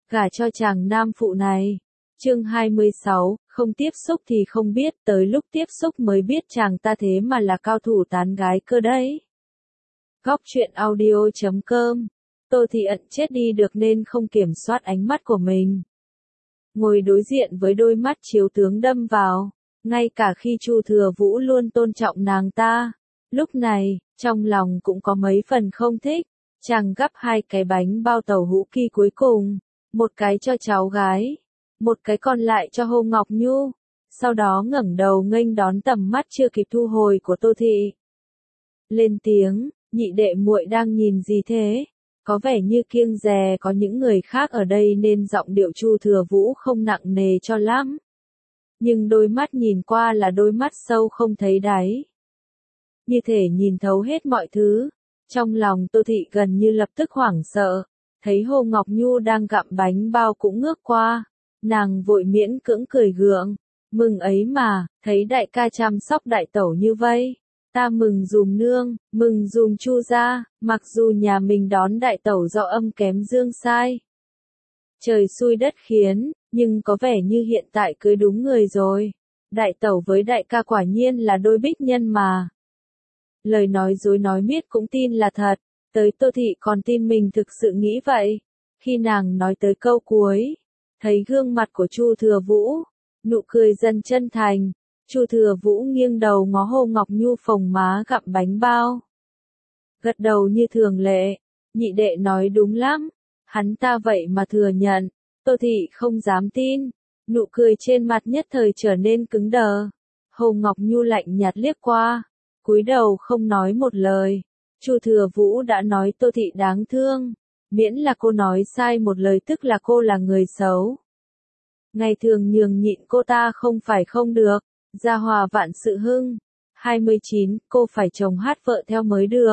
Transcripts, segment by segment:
gả cho chàng nam phụ này. Chương 26, không tiếp xúc thì không biết, tới lúc tiếp xúc mới biết chàng ta thế mà là cao thủ tán gái cơ đấy. Góc truyện audio.com. Tô Thị Ẩn chết đi được nên không kiểm soát ánh mắt của mình. Ngồi đối diện với đôi mắt chiếu tướng đâm vào, ngay cả khi Chu Thừa Vũ luôn tôn trọng nàng ta. Lúc này, trong lòng cũng có mấy phần không thích, chàng gắp 2 cái bánh bao tàu hũ kỳ cuối cùng, một cái cho cháu gái, một cái còn lại cho Hồ Ngọc Nhu, sau đó ngẩng đầu nghênh đón tầm mắt chưa kịp thu hồi của Tô Thị. Lên tiếng, nhị đệ muội đang nhìn gì thế? Có vẻ như kiêng dè có những người khác ở đây nên giọng điệu Chu Thừa Vũ không nặng nề cho lắm. Nhưng đôi mắt nhìn qua là đôi mắt sâu không thấy đáy. Như thể nhìn thấu hết mọi thứ. Trong lòng Tô Thị gần như lập tức hoảng sợ. Thấy Hồ Ngọc Nhu đang gặm bánh bao cũng ngước qua. Nàng vội miễn cưỡng cười gượng. Mừng ấy mà, thấy đại ca chăm sóc đại tẩu như vậy. Ta mừng dùm nương, mừng dùm Chu gia, mặc dù nhà mình đón đại tẩu do âm kém dương sai. Trời xui đất khiến, nhưng có vẻ như hiện tại cưới đúng người rồi. Đại tẩu với đại ca quả nhiên là đôi bích nhân mà. Lời nói dối nói miết cũng tin là thật, tới Tô Thị còn tin mình thực sự nghĩ vậy. Khi nàng nói tới câu cuối, thấy gương mặt của Chu Thừa Vũ, nụ cười dần chân thành. Chu Thừa Vũ nghiêng đầu ngó Hồ Ngọc Nhu phồng má gặm bánh bao. Gật đầu như thường lệ, nhị đệ nói đúng lắm, hắn ta vậy mà thừa nhận. Tô Thị không dám tin, nụ cười trên mặt nhất thời trở nên cứng đờ. Hồ Ngọc Nhu lạnh nhạt liếc qua, cúi đầu không nói một lời. Chu Thừa Vũ đã nói Tô Thị đáng thương, miễn là cô nói sai một lời tức là cô là người xấu. Ngày thường nhường nhịn cô ta không phải không được. Gia hòa vạn sự hưng. 29, cô phải chồng hát vợ theo mới được.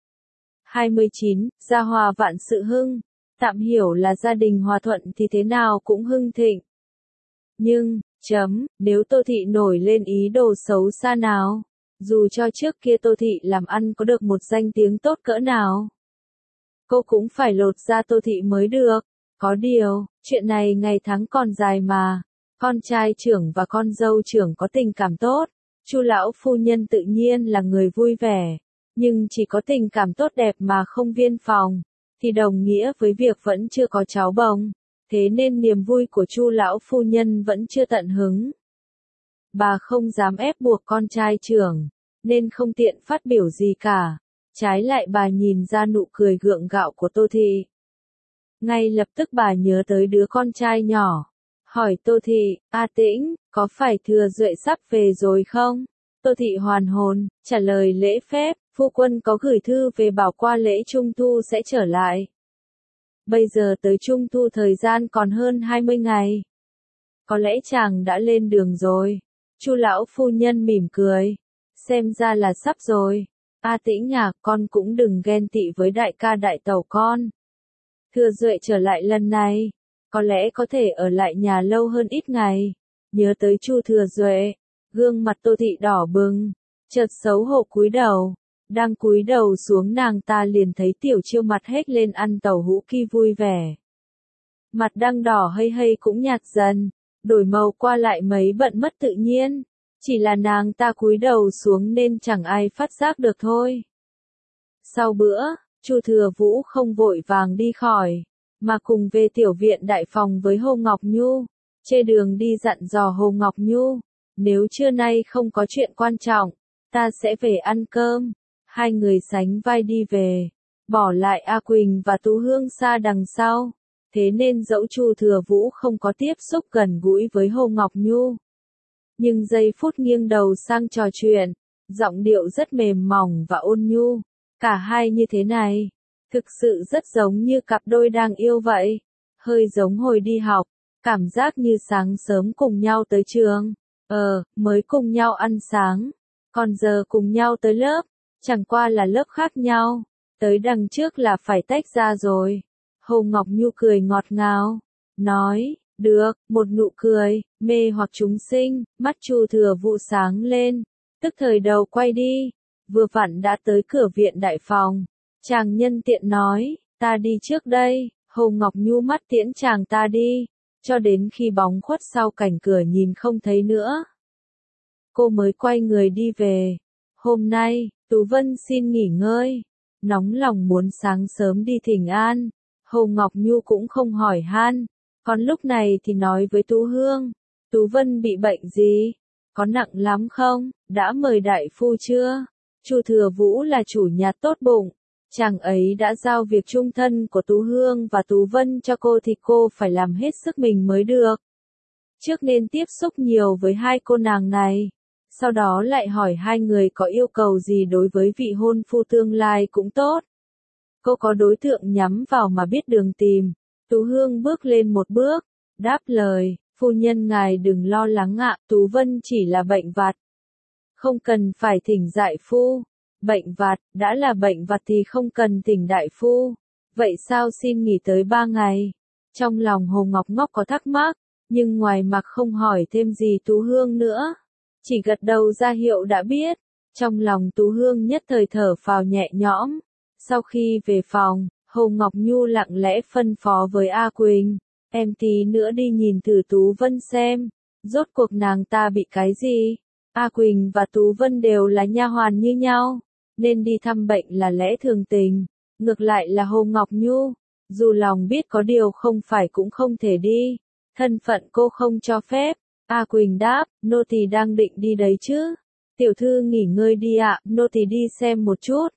29, gia hòa vạn sự hưng. Tạm hiểu là gia đình hòa thuận thì thế nào cũng hưng thịnh. Nhưng, nếu Tô Thị nổi lên ý đồ xấu xa nào, dù cho trước kia Tô Thị làm ăn có được một danh tiếng tốt cỡ nào, cô cũng phải lột ra Tô Thị mới được. Có điều, chuyện này ngày tháng còn dài mà. Con trai trưởng và con dâu trưởng có tình cảm tốt, Chu lão phu nhân tự nhiên là người vui vẻ, nhưng chỉ có tình cảm tốt đẹp mà không viên phòng, thì đồng nghĩa với việc vẫn chưa có cháu bồng, thế nên niềm vui của Chu lão phu nhân vẫn chưa tận hứng. Bà không dám ép buộc con trai trưởng, nên không tiện phát biểu gì cả, trái lại bà nhìn ra nụ cười gượng gạo của Tô Thị. Ngay lập tức bà nhớ tới đứa con trai nhỏ. Hỏi Tô Thị, A Tĩnh, có phải Thừa Duệ sắp về rồi không? Tô Thị hoàn hồn, trả lời lễ phép, phu quân có gửi thư về bảo qua lễ Trung Thu sẽ trở lại. Bây giờ tới Trung Thu thời gian còn hơn 20 ngày. Có lẽ chàng đã lên đường rồi. Chu lão phu nhân mỉm cười. Xem ra là sắp rồi. A Tĩnh à, con cũng đừng ghen tị với đại ca đại tẩu con. Thừa Duệ trở lại lần này, có lẽ có thể ở lại nhà lâu hơn ít ngày. Nhớ tới Chu Thừa Duệ, gương mặt Tô Thị đỏ bừng, chợt xấu hổ cúi đầu. Đang cúi đầu xuống nàng ta liền thấy Tiểu Chiêu mặt hết lên ăn tàu hũ kỳ vui vẻ. Mặt đang đỏ hây hây cũng nhạt dần, đổi màu qua lại mấy bận mất tự nhiên. Chỉ là nàng ta cúi đầu xuống nên chẳng ai phát giác được thôi. Sau bữa, Chu Thừa Vũ không vội vàng đi khỏi, mà cùng về tiểu viện đại phòng với Hồ Ngọc Nhu. Trên đường đi dặn dò Hồ Ngọc Nhu, nếu trưa nay không có chuyện quan trọng, ta sẽ về ăn cơm. Hai người sánh vai đi về, bỏ lại A Quỳnh và Tú Hương xa đằng sau. Thế nên dẫu Chu Thừa Vũ không có tiếp xúc gần gũi với Hồ Ngọc Nhu, nhưng giây phút nghiêng đầu sang trò chuyện, giọng điệu rất mềm mỏng và ôn nhu. Cả hai như thế này, thực sự rất giống như cặp đôi đang yêu vậy. Hơi giống hồi đi học, cảm giác như sáng sớm cùng nhau tới trường. Mới cùng nhau ăn sáng, còn giờ cùng nhau tới lớp, chẳng qua là lớp khác nhau. Tới đằng trước là phải tách ra rồi. Hồ Ngọc Nhu cười ngọt ngào, nói, được, một nụ cười, mê hoặc chúng sinh, mắt Chu Thừa Vũ sáng lên, tức thời đầu quay đi, vừa vặn đã tới cửa viện đại phòng. Chàng nhân tiện nói, ta đi trước đây. Hồ Ngọc Nhu mắt tiễn chàng ta đi, cho đến khi bóng khuất sau cảnh cửa nhìn không thấy nữa. Cô mới quay người đi về. Hôm nay, Tú Vân xin nghỉ ngơi, nóng lòng muốn sáng sớm đi thỉnh an. Hồ Ngọc Nhu cũng không hỏi han, còn lúc này thì nói với Tú Hương, Tú Vân bị bệnh gì? Có nặng lắm không? Đã mời đại phu chưa? Chu Thừa Vũ là chủ nhà tốt bụng, chàng ấy đã giao việc chung thân của Tú Hương và Tú Vân cho cô thì cô phải làm hết sức mình mới được. Trước nên tiếp xúc nhiều với hai cô nàng này, sau đó lại hỏi hai người có yêu cầu gì đối với vị hôn phu tương lai cũng tốt. Cô có đối tượng nhắm vào mà biết đường tìm. Tú Hương bước lên một bước, đáp lời, phu nhân ngài đừng lo lắng ạ, Tú Vân chỉ là bệnh vặt. Không cần phải thỉnh đại phu. Bệnh vặt, đã là bệnh vặt thì không cần thỉnh đại phu. Vậy sao xin nghỉ tới 3 ngày? Trong lòng Hồ Ngọc Ngọc có thắc mắc, nhưng ngoài mặt không hỏi thêm gì Tú Hương nữa. Chỉ gật đầu ra hiệu đã biết. Trong lòng Tú Hương nhất thời thở phào nhẹ nhõm. Sau khi về phòng, Hồ Ngọc Nhu lặng lẽ phân phó với A Quỳnh, em tí nữa đi nhìn thử Tú Vân xem, rốt cuộc nàng ta bị cái gì. A Quỳnh và Tú Vân đều là nha hoàn như nhau, nên đi thăm bệnh là lẽ thường tình. Ngược lại là Hồ Ngọc Nhu, dù lòng biết có điều không phải cũng không thể đi, thân phận cô không cho phép. A Quỳnh đáp, nô tỳ đang định đi đấy chứ. Tiểu thư nghỉ ngơi đi ạ, nô tỳ đi xem một chút.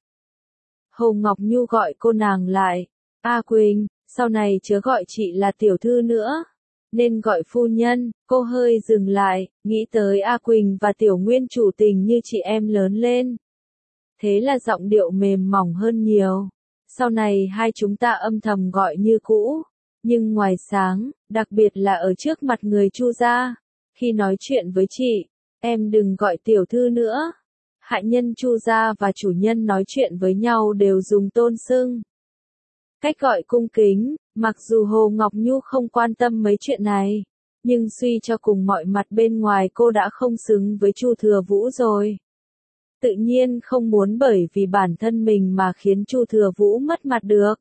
Hồ Ngọc Nhu gọi cô nàng lại. A Quỳnh, sau này chớ gọi chị là tiểu thư nữa, nên gọi phu nhân. Cô hơi dừng lại, nghĩ tới A Quỳnh và Tiểu Nguyên chủ tình như chị em lớn lên. Thế là giọng điệu mềm mỏng hơn nhiều. Sau này hai chúng ta âm thầm gọi như cũ, nhưng ngoài sáng, đặc biệt là ở trước mặt người Chu gia, khi nói chuyện với chị, em đừng gọi tiểu thư nữa. Hạ nhân Chu gia và chủ nhân nói chuyện với nhau đều dùng tôn xưng. Cách gọi cung kính, mặc dù Hồ Ngọc Nhu không quan tâm mấy chuyện này, nhưng suy cho cùng mọi mặt bên ngoài cô đã không xứng với Chu Thừa Vũ rồi. Tự nhiên không muốn bởi vì bản thân mình mà khiến Chu Thừa Vũ mất mặt được.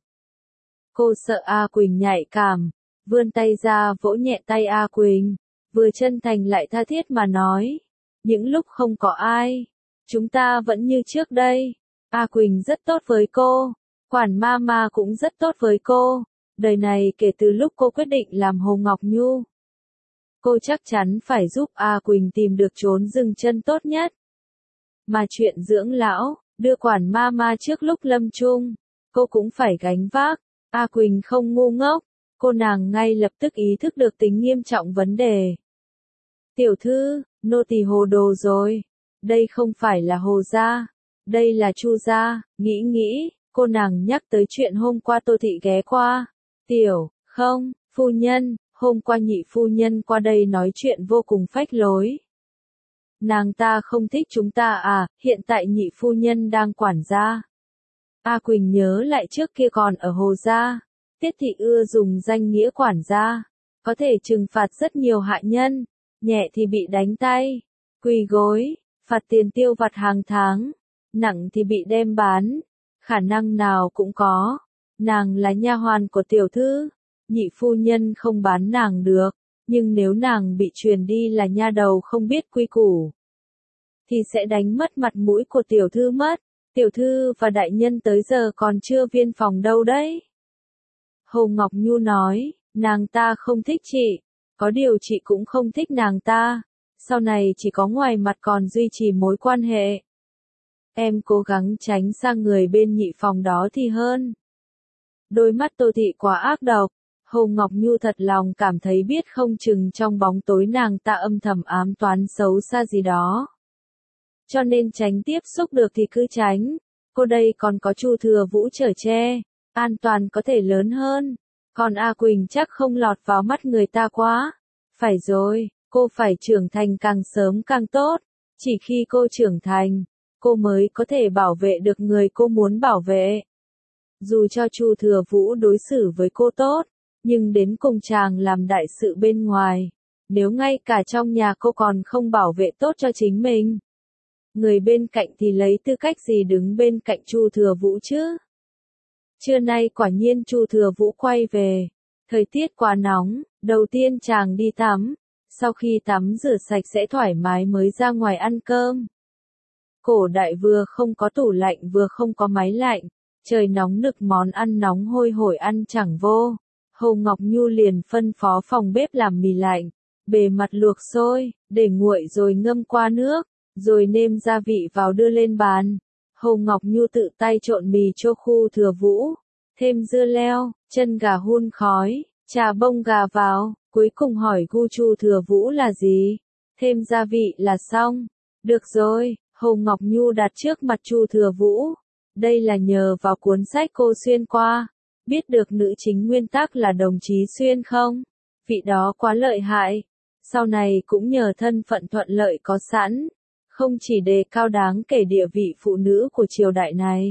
Cô sợ A Quỳnh nhạy cảm, vươn tay ra vỗ nhẹ tay A Quỳnh, vừa chân thành lại tha thiết mà nói, những lúc không có ai, chúng ta vẫn như trước đây. A Quỳnh rất tốt với cô, Quản Mama cũng rất tốt với cô. Đời này kể từ lúc cô quyết định làm Hồ Ngọc Nhu, cô chắc chắn phải giúp A Quỳnh tìm được chốn dừng chân tốt nhất. Mà chuyện dưỡng lão, đưa Quản Mama trước lúc lâm chung, cô cũng phải gánh vác. A Quỳnh không ngu ngốc, cô nàng ngay lập tức ý thức được tính nghiêm trọng vấn đề. Tiểu thư, nô tỳ hồ đồ rồi. Đây không phải là Hồ gia, đây là Chu gia. Nghĩ, cô nàng nhắc tới chuyện hôm qua Tô thị ghé qua. Không, phu nhân, hôm qua nhị phu nhân qua đây nói chuyện vô cùng phách lối. Nàng ta không thích chúng ta à, hiện tại nhị phu nhân đang quản gia. A Quỳnh nhớ lại trước kia còn ở Hồ gia, Tiết thị ưa dùng danh nghĩa quản gia, có thể trừng phạt rất nhiều hạ nhân, nhẹ thì bị đánh tay, quỳ gối, phạt tiền tiêu vặt hàng tháng, nặng thì bị đem bán, khả năng nào cũng có. Nàng là nha hoàn của tiểu thư, nhị phu nhân không bán nàng được, nhưng nếu nàng bị truyền đi là nha đầu không biết quy củ, thì sẽ đánh mất mặt mũi của tiểu thư mất. Tiểu thư và đại nhân tới giờ còn chưa viên phòng đâu đấy. Hồ Ngọc Nhu nói, nàng ta không thích chị, có điều chị cũng không thích nàng ta, sau này chỉ có ngoài mặt còn duy trì mối quan hệ. Em cố gắng tránh sang người bên nhị phòng đó thì hơn. Đôi mắt Tô thị quá ác độc, Hồ Ngọc Nhu thật lòng cảm thấy biết không chừng trong bóng tối nàng ta âm thầm ám toán xấu xa gì đó. Cho nên tránh tiếp xúc được thì cứ tránh, cô đây còn có Chu Thừa Vũ chở che, an toàn có thể lớn hơn, còn A Quỳnh chắc không lọt vào mắt người ta quá. Phải rồi, cô phải trưởng thành càng sớm càng tốt, chỉ khi cô trưởng thành, cô mới có thể bảo vệ được người cô muốn bảo vệ. Dù cho Chu Thừa Vũ đối xử với cô tốt, nhưng đến cùng chàng làm đại sự bên ngoài, nếu ngay cả trong nhà cô còn không bảo vệ tốt cho chính mình, người bên cạnh thì lấy tư cách gì đứng bên cạnh Chu Thừa Vũ chứ? Trưa nay quả nhiên Chu Thừa Vũ quay về. Thời tiết quá nóng, đầu tiên chàng đi tắm. Sau khi tắm rửa sạch sẽ thoải mái mới ra ngoài ăn cơm. Cổ đại vừa không có tủ lạnh vừa không có máy lạnh. Trời nóng nực món ăn nóng hôi hổi ăn chẳng vô. Hồ Ngọc Nhu liền phân phó phòng bếp làm mì lạnh. Bề mặt luộc sôi, để nguội rồi ngâm qua nước, rồi nêm gia vị vào đưa lên bàn. Hồ Ngọc Nhu tự tay trộn mì cho Chu Thừa Vũ, thêm dưa leo, chân gà hun khói, trà bông gà vào, cuối cùng hỏi Chu Thừa Vũ là gì? Thêm gia vị là xong. Được rồi, Hồ Ngọc Nhu đặt trước mặt Chu Thừa Vũ. Đây là nhờ vào cuốn sách cô xuyên qua. Biết được nữ chính nguyên tắc là đồng chí Xuyên không? Vị đó quá lợi hại. Sau này cũng nhờ thân phận thuận lợi có sẵn, không chỉ đề cao đáng kể địa vị phụ nữ của triều đại này,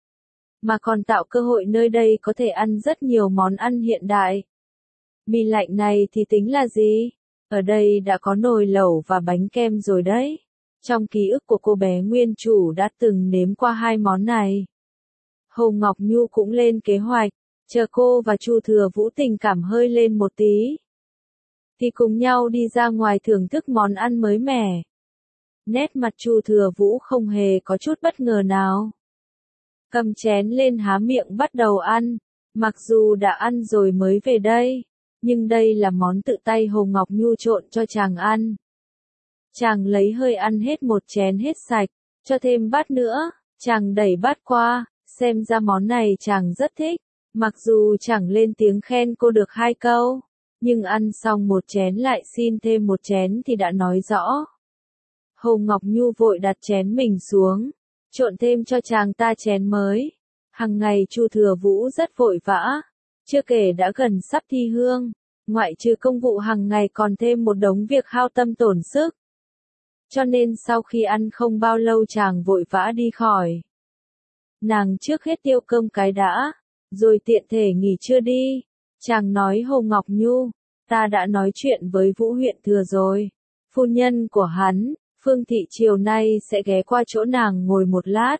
mà còn tạo cơ hội nơi đây có thể ăn rất nhiều món ăn hiện đại. Mì lạnh này thì tính là gì? Ở đây đã có nồi lẩu và bánh kem rồi đấy. Trong ký ức của cô bé nguyên chủ đã từng nếm qua hai món này. Hồ Ngọc Nhu cũng lên kế hoạch, chờ cô và Chu Thừa Vũ tình cảm hơi lên một tí, thì cùng nhau đi ra ngoài thưởng thức món ăn mới mẻ. Nét mặt Chu Thừa Vũ không hề có chút bất ngờ nào. Cầm chén lên há miệng bắt đầu ăn, mặc dù đã ăn rồi mới về đây, nhưng đây là món tự tay Hồ Ngọc Nhu trộn cho chàng ăn. Chàng lấy hơi ăn hết một chén hết sạch, cho thêm bát nữa, chàng đẩy bát qua, xem ra món này chàng rất thích, mặc dù chẳng lên tiếng khen cô được hai câu. Nhưng ăn xong một chén lại xin thêm một chén thì đã nói rõ. Hồ Ngọc Nhu vội đặt chén mình xuống, trộn thêm cho chàng ta chén mới. Hằng ngày Chu Thừa Vũ rất vội vã, chưa kể đã gần sắp thi hương, ngoại trừ công vụ hàng ngày còn thêm một đống việc hao tâm tổn sức. Cho nên sau khi ăn không bao lâu chàng vội vã đi khỏi. Nàng trước hết tiêu cơm cái đã, rồi tiện thể nghỉ trưa đi. Chàng nói Hồ Ngọc Nhu, ta đã nói chuyện với Vũ huyện thừa rồi. Phu nhân của hắn, Phương Thị chiều nay sẽ ghé qua chỗ nàng ngồi một lát.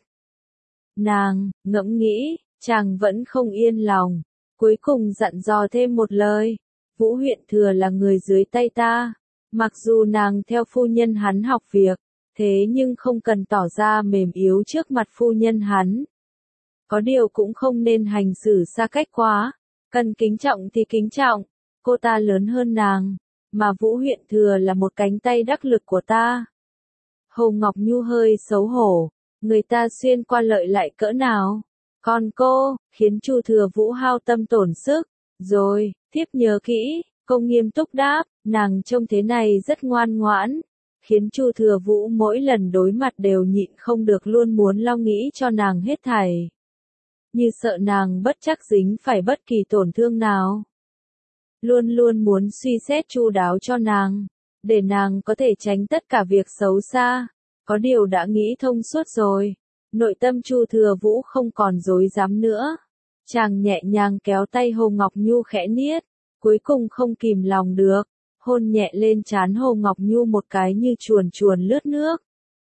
Nàng, ngẫm nghĩ, chàng vẫn không yên lòng. Cuối cùng dặn dò thêm một lời. Vũ huyện thừa là người dưới tay ta. Mặc dù nàng theo phu nhân hắn học việc, thế nhưng không cần tỏ ra mềm yếu trước mặt phu nhân hắn. Có điều cũng không nên hành xử xa cách quá. Cần kính trọng thì kính trọng, cô ta lớn hơn nàng, mà Vũ huyện thừa là một cánh tay đắc lực của ta. Hồ Ngọc Nhu hơi xấu hổ, người ta xuyên qua lợi lại cỡ nào, còn cô, khiến Chu Thừa Vũ hao tâm tổn sức. Rồi, thiếp nhớ kỹ, cô nghiêm túc đáp, nàng trông thế này rất ngoan ngoãn, khiến Chu Thừa Vũ mỗi lần đối mặt đều nhịn không được luôn muốn lo nghĩ cho nàng hết thảy. Như sợ nàng bất chắc dính phải bất kỳ tổn thương nào. Luôn luôn muốn suy xét chu đáo cho nàng, để nàng có thể tránh tất cả việc xấu xa. Có điều đã nghĩ thông suốt rồi, nội tâm Chu Thừa Vũ không còn dối dám nữa. Chàng nhẹ nhàng kéo tay Hồ Ngọc Nhu khẽ niết, cuối cùng không kìm lòng được, hôn nhẹ lên trán Hồ Ngọc Nhu một cái như chuồn chuồn lướt nước.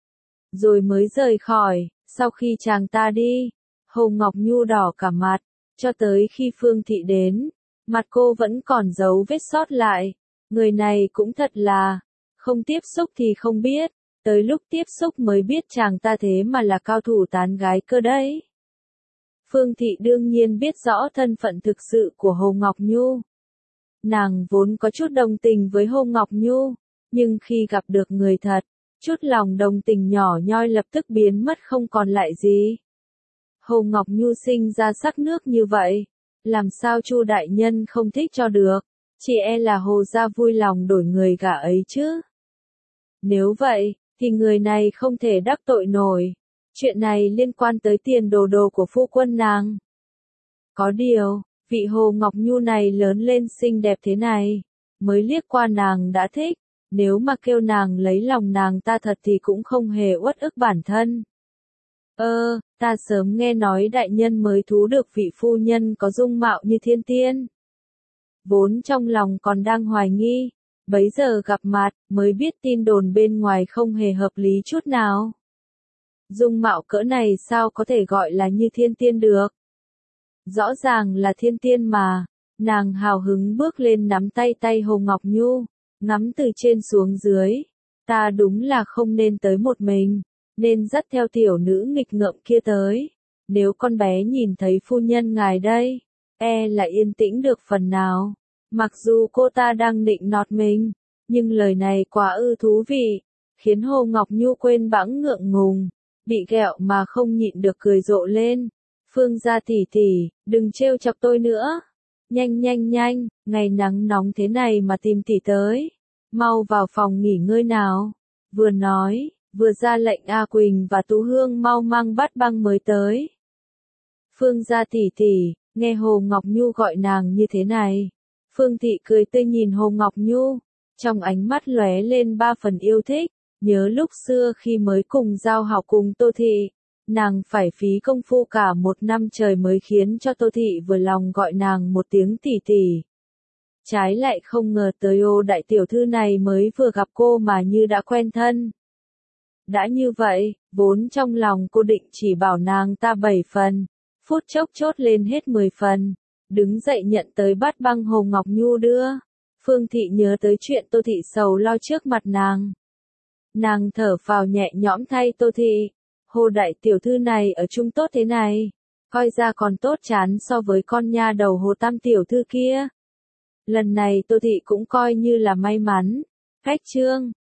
Rồi mới rời khỏi, sau khi chàng ta đi, Hồ Ngọc Nhu đỏ cả mặt, cho tới khi Phương Thị đến, mặt cô vẫn còn dấu vết sót lại. Người này cũng thật là, không tiếp xúc thì không biết, tới lúc tiếp xúc mới biết chàng ta thế mà là cao thủ tán gái cơ đấy. Phương Thị đương nhiên biết rõ thân phận thực sự của Hồ Ngọc Nhu. Nàng vốn có chút đồng tình với Hồ Ngọc Nhu, nhưng khi gặp được người thật, chút lòng đồng tình nhỏ nhoi lập tức biến mất không còn lại gì. Hồ Ngọc Nhu sinh ra sắc nước như vậy, làm sao Chu đại nhân không thích cho được, chỉ e là Hồ gia vui lòng đổi người gả ấy chứ. Nếu vậy, thì người này không thể đắc tội nổi, chuyện này liên quan tới tiền đồ của phu quân nàng. Có điều, vị Hồ Ngọc Nhu này lớn lên xinh đẹp thế này, mới liếc qua nàng đã thích, nếu mà kêu nàng lấy lòng nàng ta thật thì cũng không hề uất ức bản thân. Ta sớm nghe nói đại nhân mới thú được vị phu nhân có dung mạo như thiên tiên. Vốn trong lòng còn đang hoài nghi, bấy giờ gặp mặt, mới biết tin đồn bên ngoài không hề hợp lý chút nào. Dung mạo cỡ này sao có thể gọi là như thiên tiên được? Rõ ràng là thiên tiên mà. Nàng hào hứng bước lên nắm tay Hồ Ngọc Nhu, ngắm từ trên xuống dưới. Ta đúng là không nên tới một mình, nên dắt theo tiểu nữ nghịch ngợm kia tới. Nếu con bé nhìn thấy phu nhân ngài đây, là yên tĩnh được phần nào. Mặc dù cô ta đang định nọt mình, nhưng lời này quá thú vị, khiến Hồ Ngọc Nhu quên bẵng ngượng ngùng, bị ghẹo mà không nhịn được cười rộ lên. Phương gia tỷ tỷ, đừng trêu chọc tôi nữa. Nhanh, ngày nắng nóng thế này mà tìm tỷ tới. Mau vào phòng nghỉ ngơi nào. Vừa nói, vừa ra lệnh A Quỳnh và Tú Hương mau mang bát băng mới tới. Phương gia tỷ tỷ, nghe Hồ Ngọc Nhu gọi nàng như thế này. Phương Thị cười tươi nhìn Hồ Ngọc Nhu, trong ánh mắt lóe lên 3 phần yêu thích, nhớ lúc xưa khi mới cùng giao học cùng Tô Thị, nàng phải phí công phu cả 1 năm trời mới khiến cho Tô Thị vừa lòng gọi nàng một tiếng tỷ tỷ. Trái lại không ngờ tới đại tiểu thư này mới vừa gặp cô mà như đã quen thân. Đã như vậy, vốn trong lòng cô định chỉ bảo nàng ta 7 phần, phút chốc chốt lên hết 10 phần, đứng dậy nhận tới bát băng Hồ Ngọc Nhu đưa. Phương Thị nhớ tới chuyện Tô Thị sầu lo trước mặt nàng. Nàng thở phào nhẹ nhõm thay Tô Thị. Hồ đại tiểu thư này ở chung tốt thế này, coi ra còn tốt chán so với con nha đầu Hồ tam tiểu thư kia. Lần này Tô Thị cũng coi như là may mắn. Khách trương,